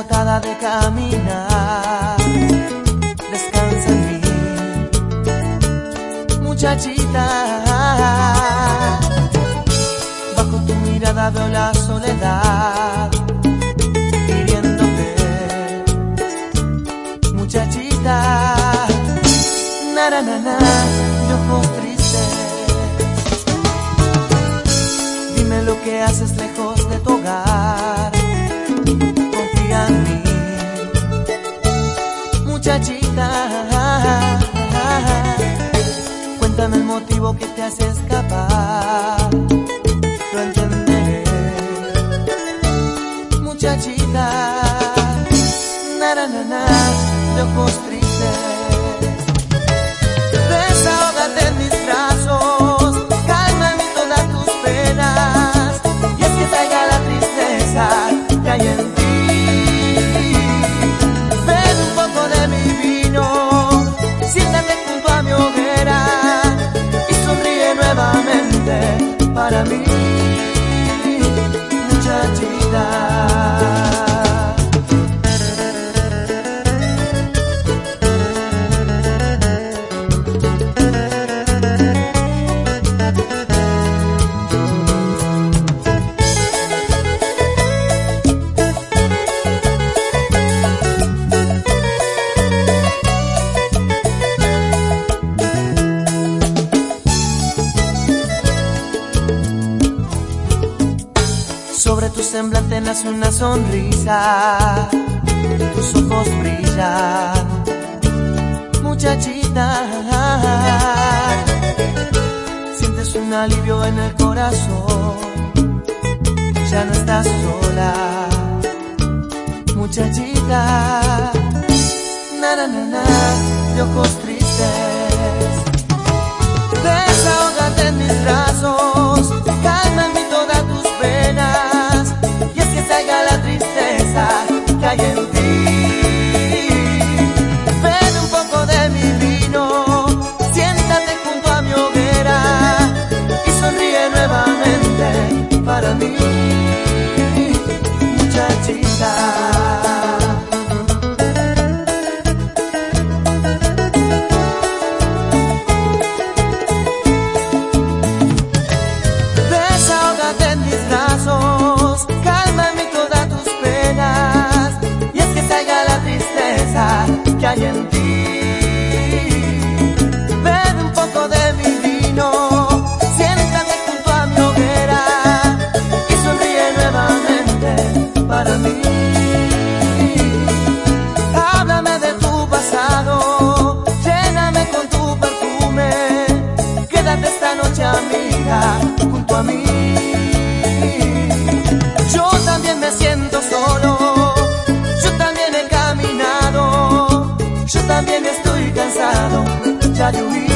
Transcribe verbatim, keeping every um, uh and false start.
agotada de caminar, descansa en mí, muchachita. Bajo tu mirada veo la soledad hiriéndote, muchachita. Na, na, na, na, de ojos tristes. Dime lo que haces lejos de tu hogar. Confía en mí, muchachita. Cuéntame el motivo que te hace escapar. Lo entenderé, muchachita. Na, na, na, na, de ojos tristes. Desahógate en mis brazos, calma en todas tus penas. Y es que traiga la tristeza que hay en ti. Ven un poco de mi vino, siéntate junto a mi hoguera y sonríe nuevamente para mí, muchachita. Sobre tu semblante nace una sonrisa, tus ojos brillan, muchachita. Sientes un alivio en el corazón, ya no estás sola, muchachita. Na, na, na, na, de ojos tristes. Desahógate en mis brazos, calma en mí todas tus penas. Y es que salga la tristeza que hay en ti. Ven un poco de mi vino, siéntate junto a mi hoguera y sonríe nuevamente para mí, muchachita. Que hay en ti. Ven un poco de mi vino, siéntate junto a mi hoguera y sonríe nuevamente para mí. Háblame de tu pasado, lléname con tu perfume. Quédate esta noche, amiga, junto a mí. Yo también me siento solo, yo también estoy cansado, ya yo vi.